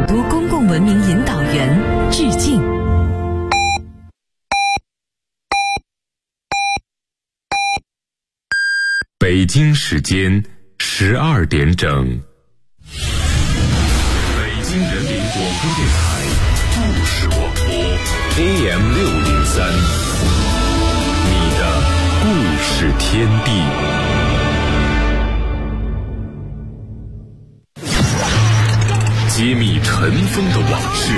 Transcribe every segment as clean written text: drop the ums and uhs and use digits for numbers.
都公共文明引导员致敬。 北京时间12点整，北京人民广播电台故事广播 AM603， 你的故事天地。揭秘尘封的往事，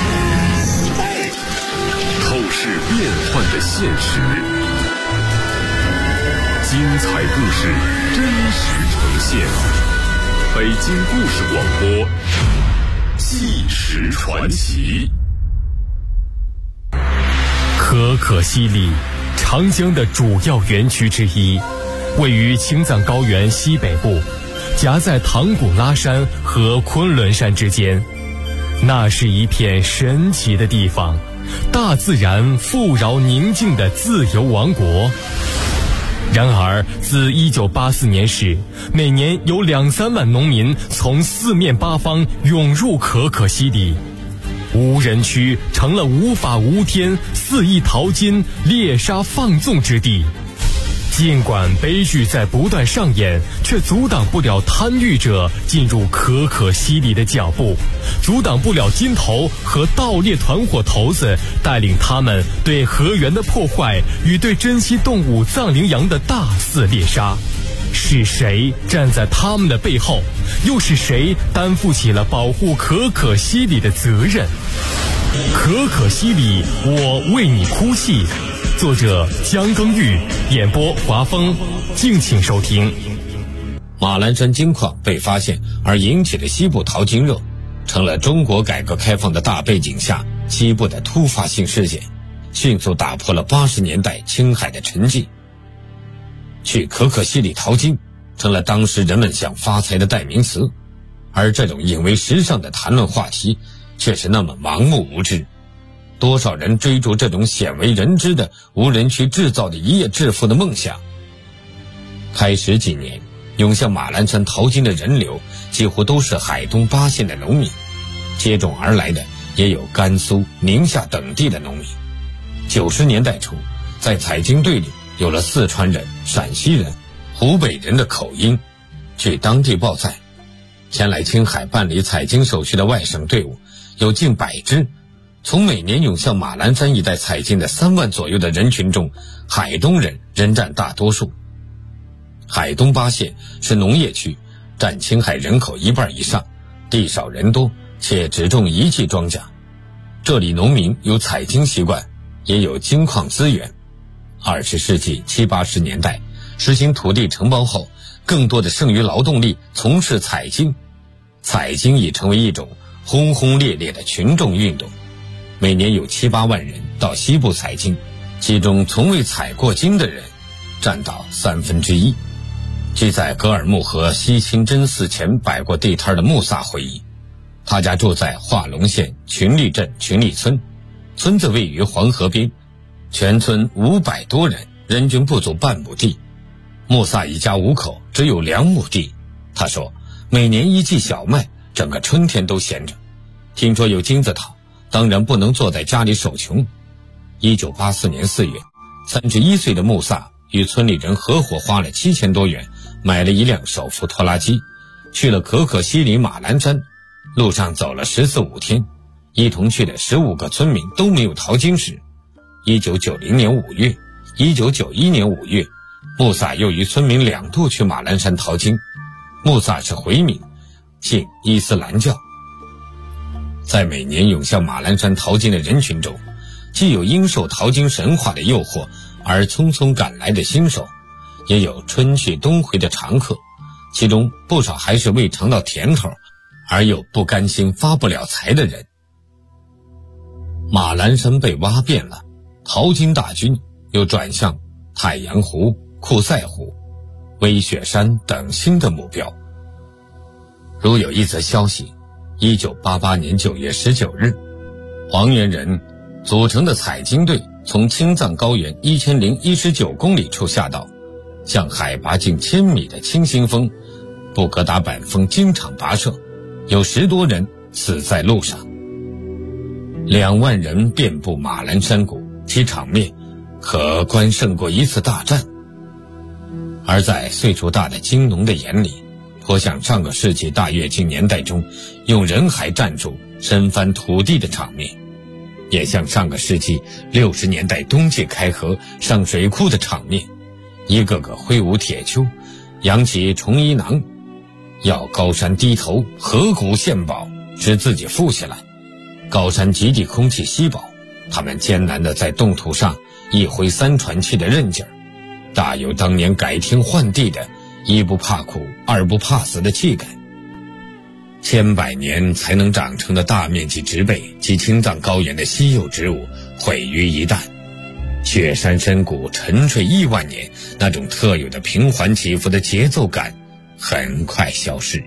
透视变幻的现实，精彩故事真实呈现。北京故事广播，纪实传奇。 可可西里，长江的主要源渠之一，位于青藏高原西北部，夹在唐古拉山和昆仑山之间。那是一片神奇的地方，大自然富饶宁静的自由王国。然而自1984年始，每年有2-3万农民从四面八方涌入可可西里，无人区成了无法无天、肆意淘金、猎杀放纵之地。尽管悲剧在不断上演，却阻挡不了贪欲者进入可可西里的脚步，阻挡不了金头和盗猎团伙头子带领他们对河源的破坏与对珍稀动物藏羚羊的大肆猎杀。是谁站在他们的背后？又是谁担负起了保护可可西里的责任？可可西里，我为你哭泣。作者江耕玉，演播华峰，敬请收听。 马栏山金矿被发现而引起的西部淘金热，成了中国改革开放的大背景下西部的突发性事件，迅速打破了80年代青海的沉寂。去可可西里淘金成了当时人们想发财的代名词，而这种引为时尚的谈论话题却是那么盲目无知。多少人追逐这种鲜为人知的无人区制造的一夜致富的梦想。开始几年，涌向马栏山淘金的人流几乎都是海东8县的农民，接踵而来的也有甘肃、宁夏等地的农民。90年代初，在采金队里有了四川人、陕西人、湖北人的口音。据当地报载，前来青海办理采金手续的外省队伍有近100支。从每年涌向马栏山一带采金的3万左右的人群中，海东人仍占大多数。海东8县是农业区，占青海人口1半以上，地少人多，且只种一季庄稼。这里农民有采金习惯，也有金矿资源。20世纪70、80年代实行土地承包后，更多的剩余劳动力从事采金，采金已成为一种轰轰烈烈的群众运动。每年有7、8万人到西部采金，其中从未采过金的人占到1/3。据在格尔木河西清真寺前摆过地摊的穆萨回忆，他家住在化隆县群力镇群力村，村子位于黄河边，全村500多人，人均不足半亩地。穆萨一家5口只有2亩地。他说，每年1季小麦，整个春天都闲着。听说有金子讨，当然不能坐在家里守穷。1984年4月，31岁的穆萨与村里人合伙花了7000多元，买了一辆手扶拖拉机，去了可可西里马栏山。路上走了14、15天，一同去的15个村民都没有淘金时。1990年5月、1991年5月，穆萨又与村民2度去马栏山淘金。穆萨是回民，信伊斯兰教。在每年涌向马栏山淘金的人群中，既有因受淘金神话的诱惑而匆匆赶来的新手，也有春去冬回的常客，其中不少还是未尝到甜头而又不甘心发不了财的人。马栏山被挖遍了，淘金大军又转向太阳湖、库赛湖、威雪山等新的目标。如有一则消息，1988年9月19日，黄原人组成的采金队从青藏高原1019公里处下道，向海拔近1000米的清新峰布格达板峰经常跋涉，有10多人死在路上。2万人遍布马栏山谷，其场面可观胜过一次大战。而在岁数大的金农的眼里，颇像上个世纪大跃进年代中用人海战术深翻土地的场面，也像上个世纪60年代冬季开河上水库的场面，一个个挥舞铁锹，扬起重衣囊，要高山低头，河谷献宝，使自己富起来。高山极地空气稀薄，他们艰难地在冻土上一挥3喘气的韧劲儿，大有当年改天换地的一不怕苦二不怕死的气概。千百年才能长成的大面积植被及青藏高原的稀有植物毁于一旦，雪山深谷沉睡亿万年，那种特有的平缓起伏的节奏感很快消失。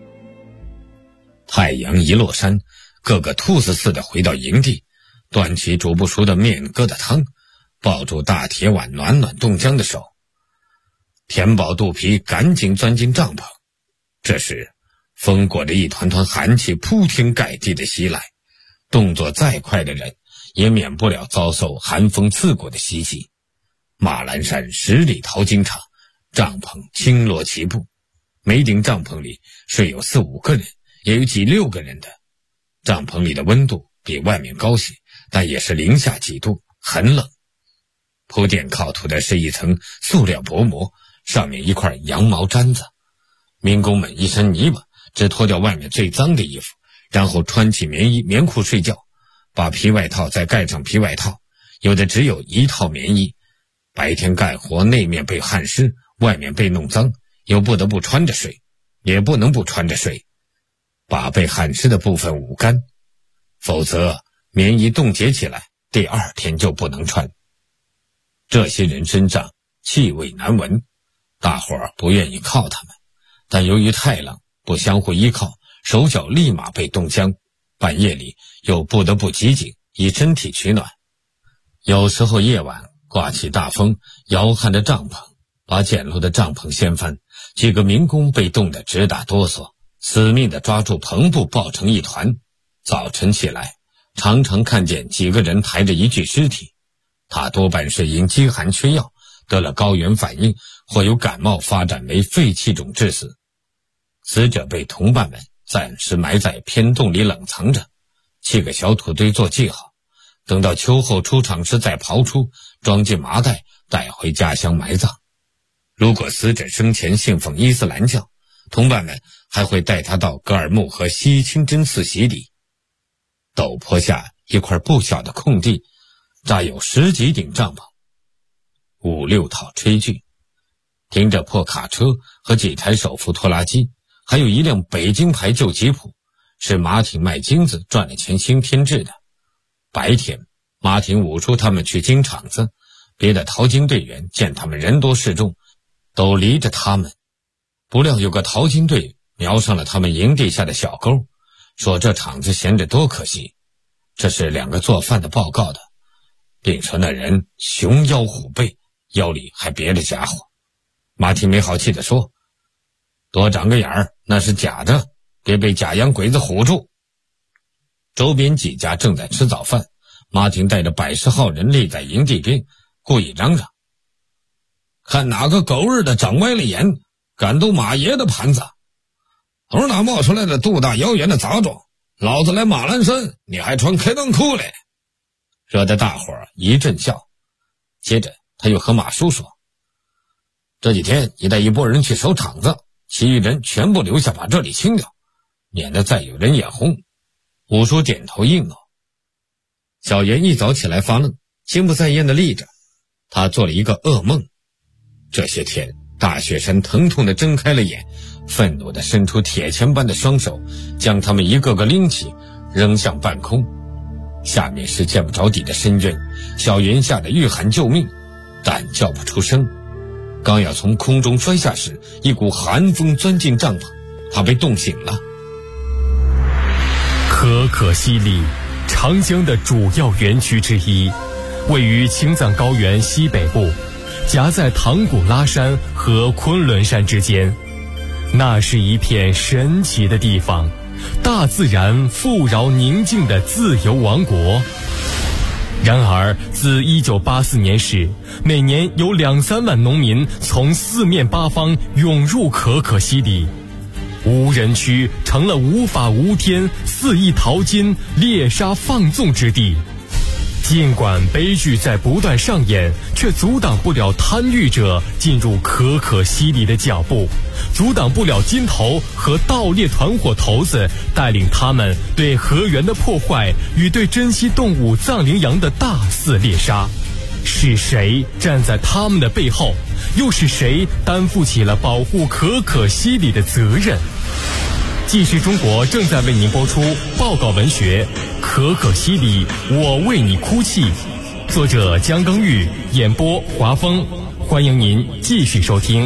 太阳一落山，个个兔子似的回到营地，端起煮不熟的面疙瘩汤，抱住大铁碗暖暖冻僵的手，填饱肚皮赶紧钻进帐篷。这时风裹着一团团寒气铺天盖地的袭来，动作再快的人也免不了遭受寒风刺骨的袭击。马栏山10里淘金场，帐篷轻罗齐步，每顶帐篷里睡有4、5个人，也有几6个人的。帐篷里的温度比外面高些，但也是零下几度，很冷。铺垫靠土的是一层塑料薄膜，上面一块羊毛毡子。民工们一身泥巴，只脱掉外面最脏的衣服，然后穿起棉衣棉裤睡觉，把皮外套再盖上皮外套，有的只有1套棉衣。白天干活，内面被汗湿，外面被弄脏，又不得不穿着睡，也不能不穿着睡，把被汗湿的部分捂干，否则棉衣冻结起来，第2天就不能穿。这些人身上气味难闻，大伙儿不愿意靠他们，但由于太冷，不相互依靠，手脚立马被冻僵，半夜里又不得不挤紧，以身体取暖。有时候夜晚刮起大风，摇撼着帐篷，把简陋的帐篷掀翻，几个民工被冻得直打哆嗦，死命地抓住篷布抱成一团。早晨起来，常常看见几个人抬着一具尸体，他多半是因饥寒缺药，得了高原反应，或有感冒发展为肺气肿致死。死者被同伴们暂时埋在偏洞里冷藏着，砌个小土堆做记号，等到秋后出场时再刨出，装进麻袋带回家乡埋葬。如果死者生前信奉伊斯兰教，同伴们还会带他到格尔木和西清真寺洗礼。陡坡下一块不小的空地，扎有10几顶帐篷，5、6套炊具，停着破卡车和几台手扶拖拉机，还有一辆北京牌旧吉普，是马挺卖金子赚了钱新添置的。白天马挺舞出他们去金场子，别的淘金队员见他们人多势众，都离着他们。不料有个淘金队瞄上了他们营地下的小沟，说这场子闲着多可惜。这是2个做饭的报告的，并说那人熊腰虎背，腰里还别着家伙。马挺没好气地说，多长个眼儿，那是假的，别被假洋鬼子唬住。周边几家正在吃早饭，马挺带着100号人立在营地边，故意嚷嚷，看哪个狗日的长歪了眼，敢动马爷的盘子，从哪冒出来的肚大腰圆的杂种，老子来马栏山你还穿开裆裤嘞，惹得大伙儿一阵笑。接着他又和马叔说，这几天你带一拨人去守场子，其余人全部留下把这里清掉，免得再有人眼红。五叔点头应了。小袁一早起来发愣，心不在焉地立着，他做了一个噩梦。这些天大雪山疼痛地睁开了眼，愤怒地伸出铁钳般的双手，将他们一个个拎起扔向半空。下面是见不着底的深渊，小袁吓得欲喊救命，但叫不出声。刚要从空中摔下时，一股寒风钻进帐篷，他被冻醒了。 可可西里，长江的主要源区之一，位于青藏高原西北部，夹在唐古拉山和昆仑山之间。那是一片神奇的地方， 大自然富饶宁静的自由王国。然而，自1984年时，每年有2-3万农民从四面八方涌入可可西里，无人区成了无法无天、肆意淘金、猎杀放纵之地。尽管悲剧在不断上演，却阻挡不了贪欲者进入可可西里的脚步，阻挡不了金头和盗猎团伙头子带领他们对河源的破坏与对珍稀动物藏羚羊的大肆猎杀。是谁站在他们的背后？又是谁担负起了保护可可西里的责任？纪实中国正在为您播出报告文学《可可西里，我为你哭泣》，作者姜耕玉，演播华峰。欢迎您继续收听。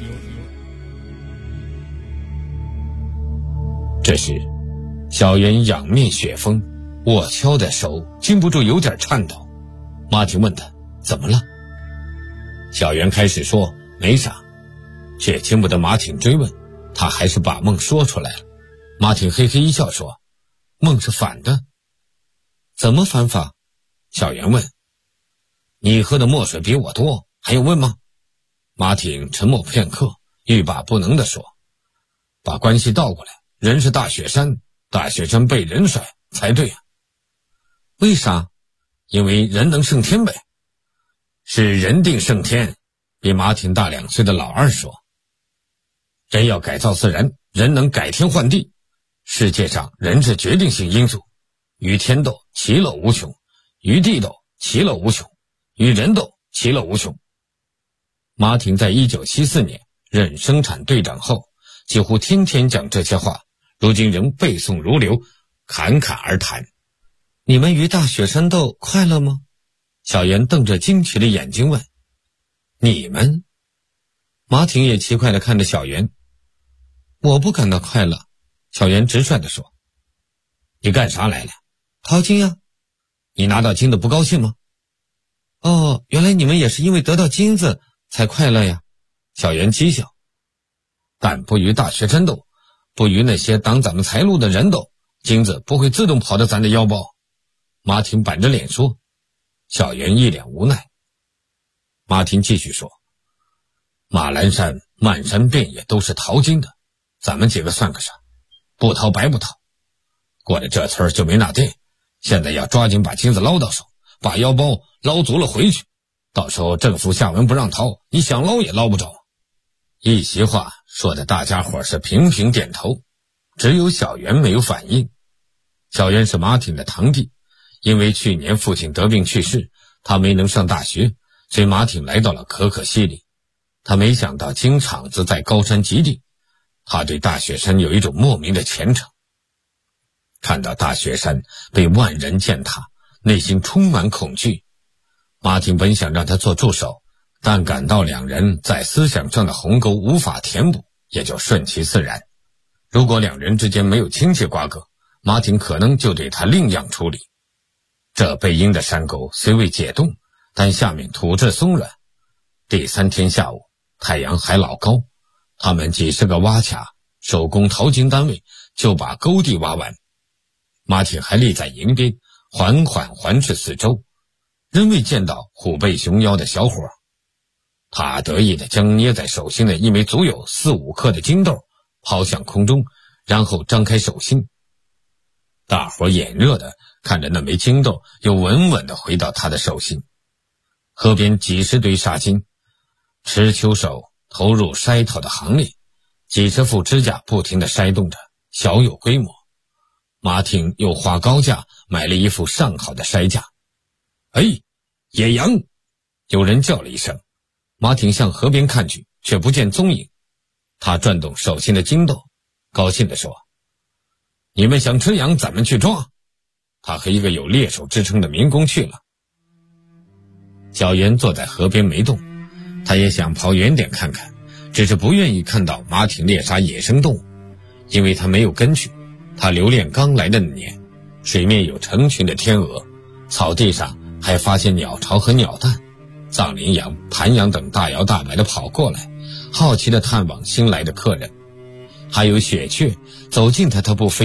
这时，小袁仰面雪峰，握锹的手禁不住有点颤抖。马婷问他怎么了？小袁开始说没啥，却经不得马挺追问，他还是把梦说出来了。马挺嘿嘿一笑说，梦是反的。怎么反法？小袁问。你喝的墨水比我多，还用问吗？马挺沉默片刻，欲罢不能地说，把关系倒过来，人是大雪山，大雪山被人甩才对啊。为啥？因为人能胜天呗。是人定胜天，比马挺大2岁的老二说。人要改造自然，人能改天换地。世界上人是决定性因素，与天斗其乐无穷，与地斗其乐无穷，与人斗其乐无穷。马挺在1974年任生产队长后，几乎天天讲这些话，如今仍背诵如流，侃侃而谈。你们与大雪山斗快乐吗？小袁瞪着惊奇的眼睛问。你们？马挺也奇怪地看着小袁。我不感到快乐，小袁直率地说。你干啥来了？淘金呀。你拿到金子不高兴吗？哦，原来你们也是因为得到金子才快乐呀。小袁讥笑。但不与大雪山斗，不与那些挡咱们财路的人斗，金子不会自动跑到咱的腰包。马挺板着脸说。小袁一脸无奈。马挺继续说，马栏山漫山遍野都是淘金的，咱们几个算个啥？不淘白不淘。过了这村就没那店，现在要抓紧把金子捞到手，把腰包捞足了回去，到时候政府下文不让淘，你想捞也捞不着。一席话说的大家伙是频频点头，只有小袁没有反应。小袁是马挺的堂弟，因为去年父亲得病去世，他没能上大学，所以马挺来到了可可西里。他没想到金厂子在高山极地，他对大雪山有一种莫名的虔诚。看到大雪山被万人践踏，内心充满恐惧。马挺本想让他做助手，但感到两人在思想上的鸿沟无法填补，也就顺其自然。如果两人之间没有亲戚瓜葛，马挺可能就对他另样处理。这背阴的山沟虽未解冻，但下面土质松软。第3天下午，太阳还老高，他们几十个挖卡手工淘金单位就把沟地挖完。马挺还立在营边，缓缓环视四周，仍未见到虎背熊腰的小伙。他得意地将捏在手心的一枚足有4-5克的金豆抛向空中，然后张开手心。大伙眼热地看着那枚金豆又稳稳地回到他的手心。河边几十堆沙金，持秋手投入筛淘的行列，几十副支架不停地筛动着，小有规模。马挺又花高价买了一副上好的筛架。哎，野羊！有人叫了一声。马挺向河边看去，却不见踪影。他转动手心的金豆，高兴地说，你们想吃羊，咱们去抓。他和一个有猎手之称的民工去了。小袁坐在河边没动，他也想跑远点看看，只是不愿意看到马挺猎杀野生动物，因为他没有根据。他留恋刚来的那年，水面有成群的天鹅，草地上还发现鸟巢和鸟蛋，藏羚羊、盘羊等大摇大摆地跑过来，好奇地探望新来的客人。还有雪雀走近他不飞，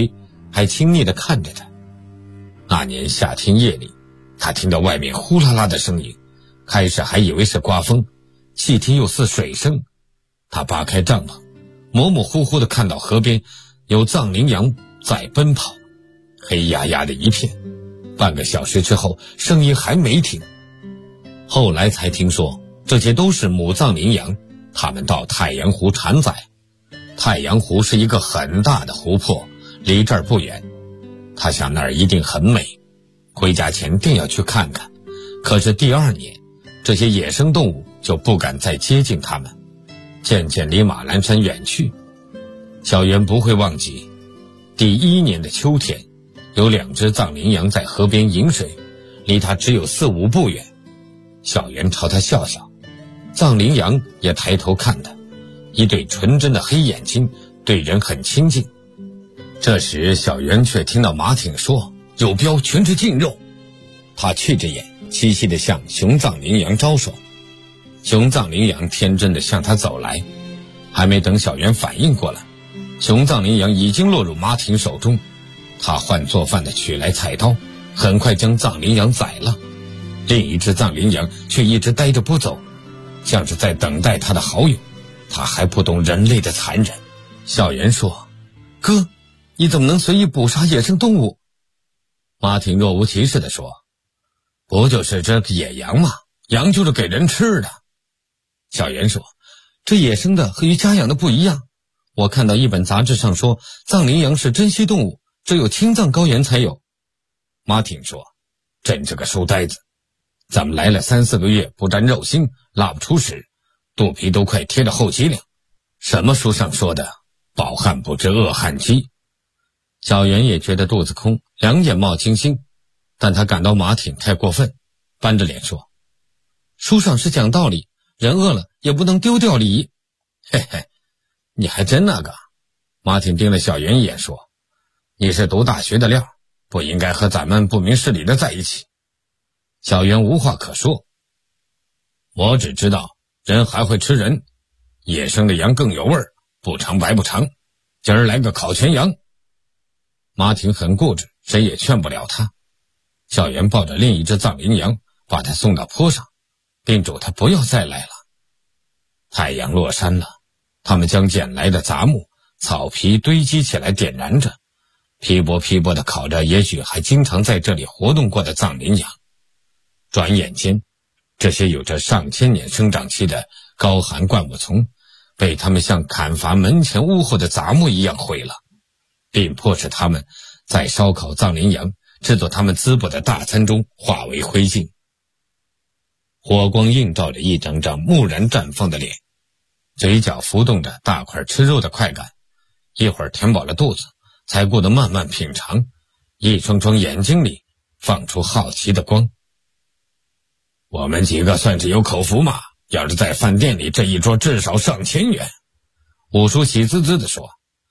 还亲昵地看着他。那年夏天夜里，他听到外面呼啦啦的声音，开始还以为是刮风，细听又似水声。他扒开帐篷，模模糊糊地看到河边有藏羚羊在奔跑，黑压压的一片。半个小时之后，声音还没停。后来才听说，这些都是母藏羚羊，它们到太阳湖产崽。太阳湖是一个很大的湖泊，离这儿不远。他想那儿一定很美，回家前定要去看看。可是第2年，这些野生动物就不敢再接近它们，渐渐离马栏山远去。小袁不会忘记，第1年的秋天，有2只藏羚羊在河边饮水，离他只有4、5步远。小袁朝他笑笑，藏羚羊也抬头看他，一对纯真的黑眼睛，对人很亲近。这时小袁却听到马挺说，有标全是净肉。他觑着眼，嘻嘻地向雄藏羚羊招手。雄藏羚羊天真地向他走来，还没等小袁反应过来，雄藏羚羊已经落入马挺手中。他换做饭的取来菜刀，很快将藏羚羊宰了。另一只藏羚羊却一直呆着不走，像是在等待他的好友。他还不懂人类的残忍。小袁说，哥，你怎么能随意捕杀野生动物？马挺若无其事地说，不就是这个野羊吗？羊就是给人吃的。小袁说，这野生的和与家养的不一样。我看到一本杂志上说，藏羚羊是珍稀动物，只有青藏高原才有。马挺说，真是个书呆子，咱们来了3、4个月不沾肉腥，拉不出屎，肚皮都快贴着后脊梁。什么书上说的饱汉不知饿汉饥？小袁也觉得肚子空，两眼冒金星，但他感到马挺太过分，板着脸说，书上是讲道理，人饿了也不能丢掉礼仪。嘿嘿，你还真那个。马挺盯了小袁一眼说，你是读大学的料，不应该和咱们不明事理的在一起。小袁无话可说，我只知道人还会吃人，野生的羊更有味儿，不尝白不尝，今儿来个烤全羊。马挺很固执，谁也劝不了他。小袁抱着另一只藏羚羊，把他送到坡上，并嘱他不要再来了。太阳落山了，他们将捡来的杂木、草皮堆积起来点燃着，噼啵噼啵地烤着也许还经常在这里活动过的藏羚羊。转眼间，这些有着上千年生长期的高寒灌木丛被他们像砍伐门前屋后的杂木一样毁了，并迫使他们在烧烤藏羚羊、制作他们滋补的大餐中化为灰烬。火光映照着一张张蓦然绽放的脸，嘴角浮动着大块吃肉的快感，一会儿填饱了肚子，才顾得慢慢品尝，一双双眼睛里放出好奇的光。我们几个算是有口福嘛，要是在饭店里，这一桌至少上千元。五叔喜滋滋地说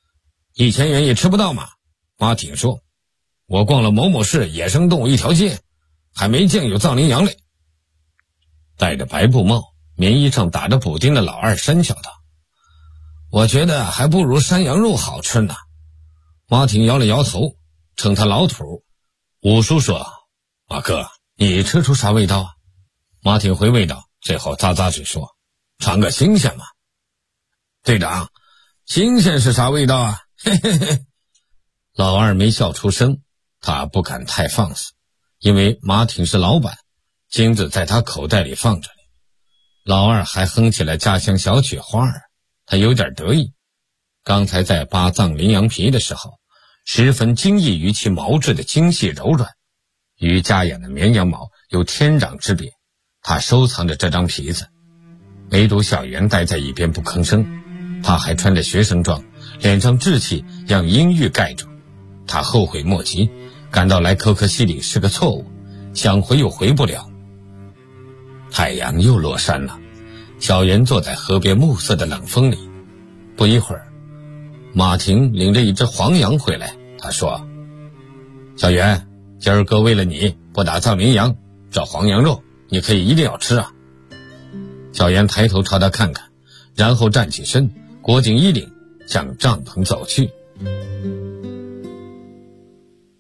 ，1000元也吃不到嘛。马挺说，我逛了某某市野生动物一条街，还没见有藏羚羊嘞。戴着白布帽、棉衣上打着补丁的老二讪笑道，我觉得还不如山羊肉好吃呢。马挺摇了摇头，称他老土。五叔说，马哥，你吃出啥味道啊？马挺回味道，最后咂咂嘴说，尝个新鲜嘛。队长，新鲜是啥味道啊？嘿嘿嘿。老二没笑出声，他不敢太放肆，因为马挺是老板，金子在他口袋里放着呢。老二还哼起了家乡小曲花儿，他有点得意。刚才在扒藏羚羊皮的时候，十分惊异于其毛质的精细柔软，与家养的绵羊毛有天壤之别。他收藏着这张皮子，唯独小袁待在一边不吭声。他还穿着学生装，脸上稚气让阴郁盖住。他后悔莫及，感到来可可西里是个错误，想回又回不了。太阳又落山了，小袁坐在河边暮色的冷风里。不一会儿，马挺领着一只黄羊回来，他说，小袁，今儿哥为了你不打藏羚羊，这黄羊肉你可以一定要吃啊。小袁抬头朝他看看，然后站起身，裹紧衣领，向帐篷走去。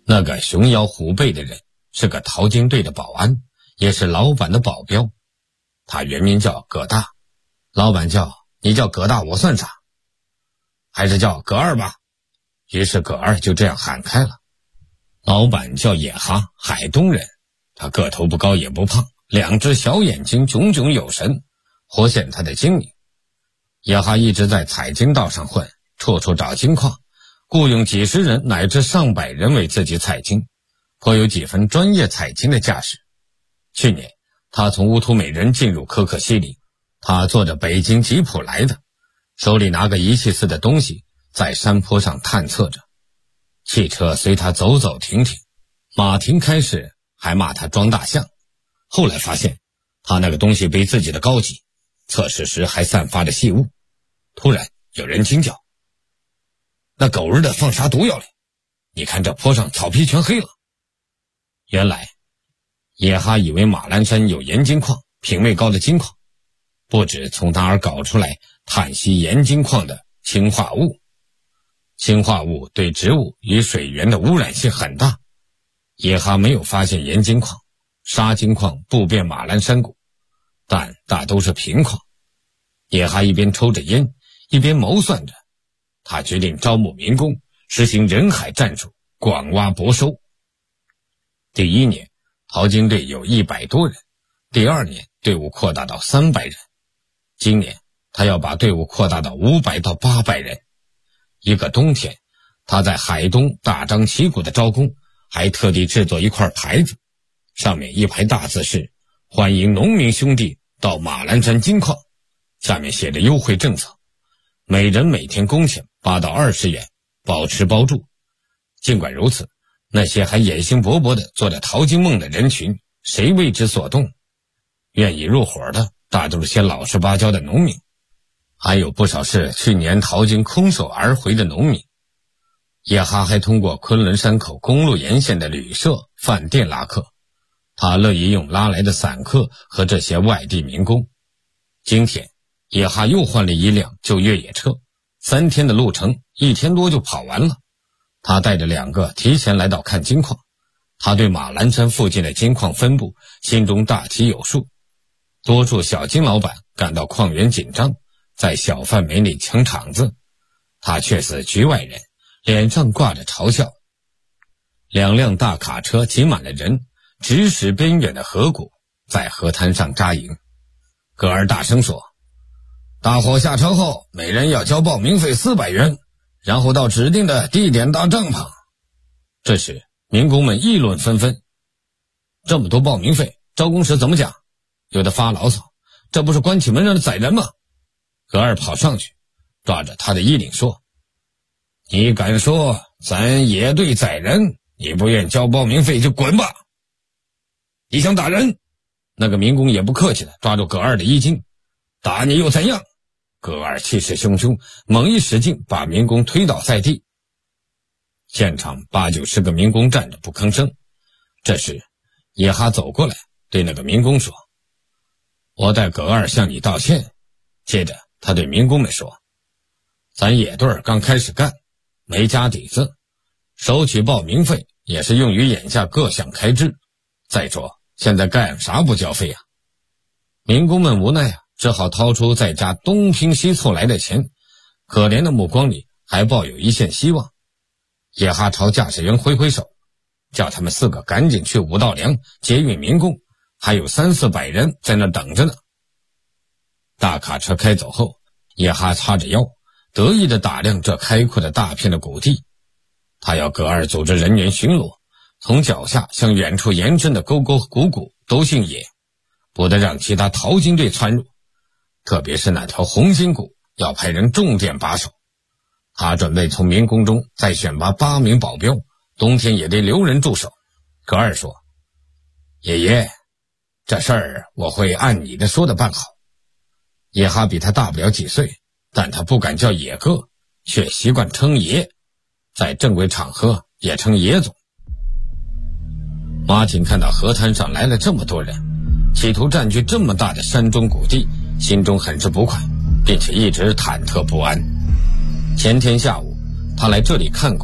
那个熊腰虎背的人是个淘金队的保安，也是老板的保镖。他原名叫葛大，老板叫你叫葛大我算啥？还是叫葛二吧。于是葛二就这样喊开了。老板叫野哈，海东人，他个头不高也不胖，2只小眼睛炯炯有神，活现他的精明。野哈一直在采金道上混，处处找金矿，雇佣几十人乃至上百人为自己采金，颇有几分专业采金的架势。去年他从乌图美人进入可可西里，他坐着北京吉普来的，手里拿个仪器似的东西，在山坡上探测着。汽车随他走走停停，马停开始还骂他装大象，后来发现他那个东西比自己的高级，测试时还散发着细雾。突然有人惊叫：那狗日的放啥毒药嘞？你看这坡上草皮全黑了。原来野哈以为马栏山有盐金矿，品位高的金矿，不止从哪儿搞出来碳吸盐金矿的氰化物。氰化物对植物与水源的污染性很大，野哈没有发现盐金矿、沙金矿布遍马栏山谷，但大都是平矿。野哈一边抽着烟，一边谋算着，他决定招募民工，实行人海战术，广挖博收。第1年淘金队有100多人，第2年队伍扩大到300人，今年他要把队伍扩大到500到800人。一个冬天，他在海东大张旗鼓的招工，还特地制作一块牌子，上面一排大字是欢迎农民兄弟到马栏山金矿，下面写着优惠政策，每人每天工钱8到20元，包吃包住。尽管如此，那些还野心勃勃地做着淘金梦的人群，谁为之所动？愿意入伙的大都是些老实巴交的农民，还有不少是去年淘金空手而回的农民。野哈还通过昆仑山口公路沿线的旅社、饭店拉客，他乐意用拉来的散客和这些外地民工。今天野哈又换了一辆旧越野车，3天的路程1天多就跑完了。他带着2个提前来到看金矿，他对马栏山附近的金矿分布心中大体有数。多数小金老板感到矿源紧张，在小贩煤里抢场子，他却似局外人，脸上挂着嘲笑。2辆大卡车挤满了人，直驶边远的河谷，在河滩上扎营。葛二大声说：大伙下车后，每人要交报名费400元，然后到指定的地点搭帐篷。这时民工们议论纷纷，这么多报名费，招工时怎么讲？有的发牢骚，这不是关起门让人宰人吗？葛二跑上去抓着他的衣领说：你敢说咱野队宰人，你不愿交报名费就滚吧！你想打人？那个民工也不客气的抓住葛二的衣襟，打你又怎样？葛二气势汹汹，猛一使劲把民工推倒在地。现场8、9、10个民工站着不吭声。这时野哈走过来对那个民工说：我代葛二向你道歉。接着他对民工们说：咱野队刚开始干，没家底子，收取报名费也是用于眼下各项开支，再说现在干啥不交费啊？民工们无奈啊，只好掏出在家东拼西凑来的钱，可怜的目光里还抱有一线希望。野哈朝驾驶员挥挥手，叫他们4个赶紧去5道梁接运民工，还有3、400人在那等着呢。大卡车开走后，野哈叉着腰，得意地打量这开阔的大片的谷地。他要葛二组织人员巡逻，从脚下向远处延伸的沟沟谷谷都姓野，不得让其他淘金队窜入，特别是那条红金谷要派人重点把守。他准备从民工中再选拔8名保镖，冬天也得留人驻守。葛二说：爷爷，这事儿我会按你的说的办好。野哈比他大不了几岁，但他不敢叫野哥，却习惯称爷，在正规场合也称爷总。马挺看到河滩上来了这么多人，企图占据这么大的山中谷地，心中很是不快，并且一直忐忑不安。前天下午他来这里看过，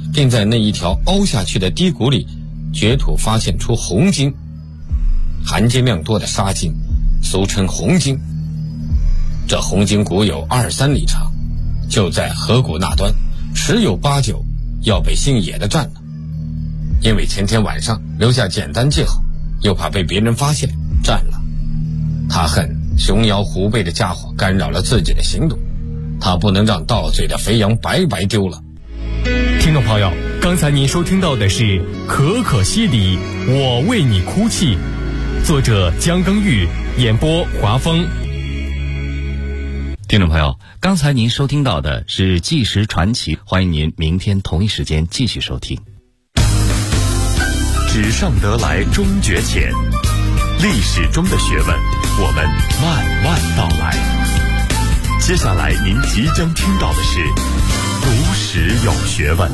并在那一条凹下去的低谷里掘土发现出红金，含金量多的沙金，俗称红金。这红金谷有2-3里长，就在河谷那端，十有八九要被姓野的占了。因为前天晚上留下简单记号，又怕被别人发现占了。他恨熊腰虎背的家伙干扰了自己的行动，他不能让到嘴的肥羊白白丢了。 听众朋友，刚才您收听到的是《可可西里，我为你哭泣》，作者姜耕玉，演播华峰。 听众朋友，刚才您收听到的是《纪实传奇》，欢迎您明天同一时间继续收听。 纸上得来终觉浅，历史中的学问，我们慢慢道来。接下来您即将听到的是读史有学问。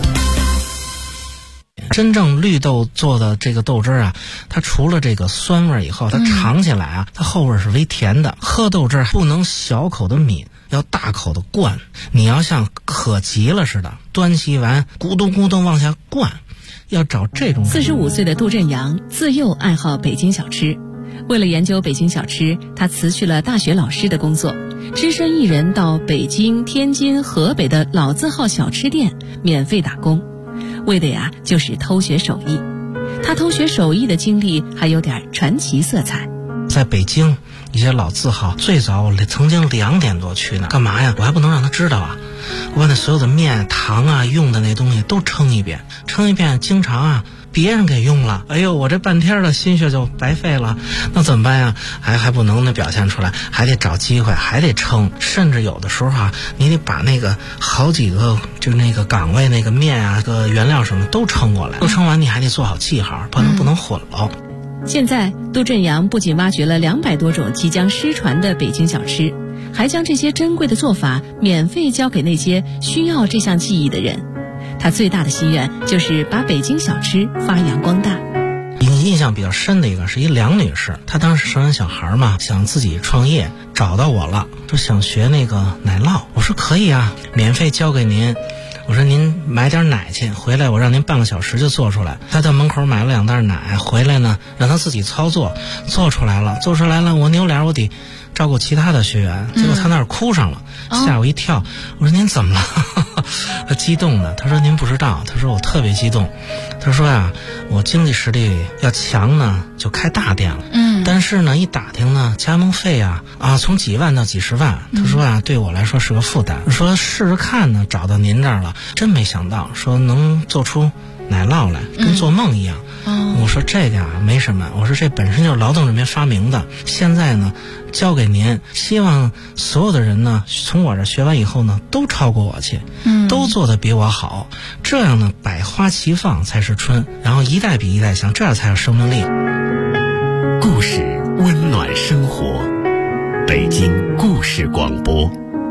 真正绿豆做的这个豆汁啊，它除了这个酸味以后，它尝起来啊，它后味是微甜的。喝豆汁不能小口的抿，要大口的灌。你要像渴急了似的，端起碗咕咚咕咚往下灌，要找这种。 45岁的杜振阳自幼爱好北京小吃，为了研究北京小吃，他辞去了大学老师的工作，只身一人到北京、天津、河北的老字号小吃店免费打工，为的呀就是偷学手艺。他偷学手艺的经历还有点传奇色彩。 在北京一些老字号，最早我曾经2点多去呢，干嘛呀？我还不能让他知道啊！我把那所有的面、糖啊、用的那东西都称一遍，经常啊别人给用了，哎呦，我这半天的心血就白费了，那怎么办呀？还不能那表现出来，还得找机会，还得称，甚至有的时候啊，你得把那个好几个就那个岗位那个面啊、个原料什么都称过来，都称完你还得做好记号，不能混了。 现在杜振阳不仅挖掘了200多种即将失传的北京小吃，还将这些珍贵的做法免费教给那些需要这项技艺的人。他最大的心愿就是把北京小吃发扬光大。 印象比较深的一个是一梁女士，她当时生完小孩嘛，想自己创业，找到我了，说想学那个奶酪。我说可以啊，免费教给您。我说您买点奶去，回来我让您半个小时就做出来。他到门口买了2袋奶，回来呢让他自己操作，做出来了，我扭脸我得照顾其他的学员，结果他那儿哭上了，吓我一跳。我说您怎么了？他激动的，他说您不知道，他说我特别激动，他说呀，我经济实力要强呢就开大店了，但是呢一打听呢加盟费啊从几万到几十万，他说啊对我来说是个负担，说试试看呢，找到您这儿了，真没想到说能做出奶酪来，跟做梦一样。我说这个没什么，我说这本身就是劳动人民发明的，现在呢交给您，希望所有的人呢从我这学完以后呢都超过我去，都做得比我好，这样呢百花齐放才是春，然后一代比一代强，这样才有生命力。 故事温暖生活，北京故事广播。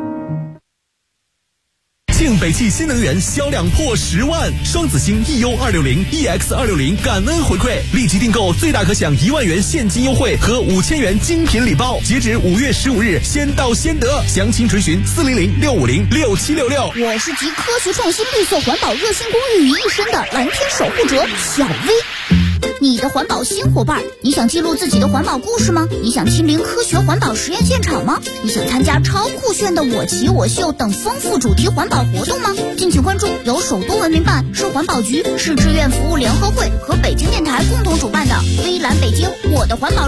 庆北汽新能源销量破10万，双子星 EU260、EX260 感恩回馈，立即订购最大可享1万元现金优惠和5000元精品礼包，截止5月15日，先到先得。详情垂询400-650-6766。 我是集科学创新、绿色环保、热心公益于一身的蓝天守护者小薇。你的环保新伙伴，你想记录自己的环保故事吗？你想亲临科学环保实验现场吗？你想参加超酷炫的我骑我秀等丰富主题环保活动吗？敬请关注由首都文明办、市环保局、市志愿服务联合会和北京电台共同主办的微蓝北京我的环保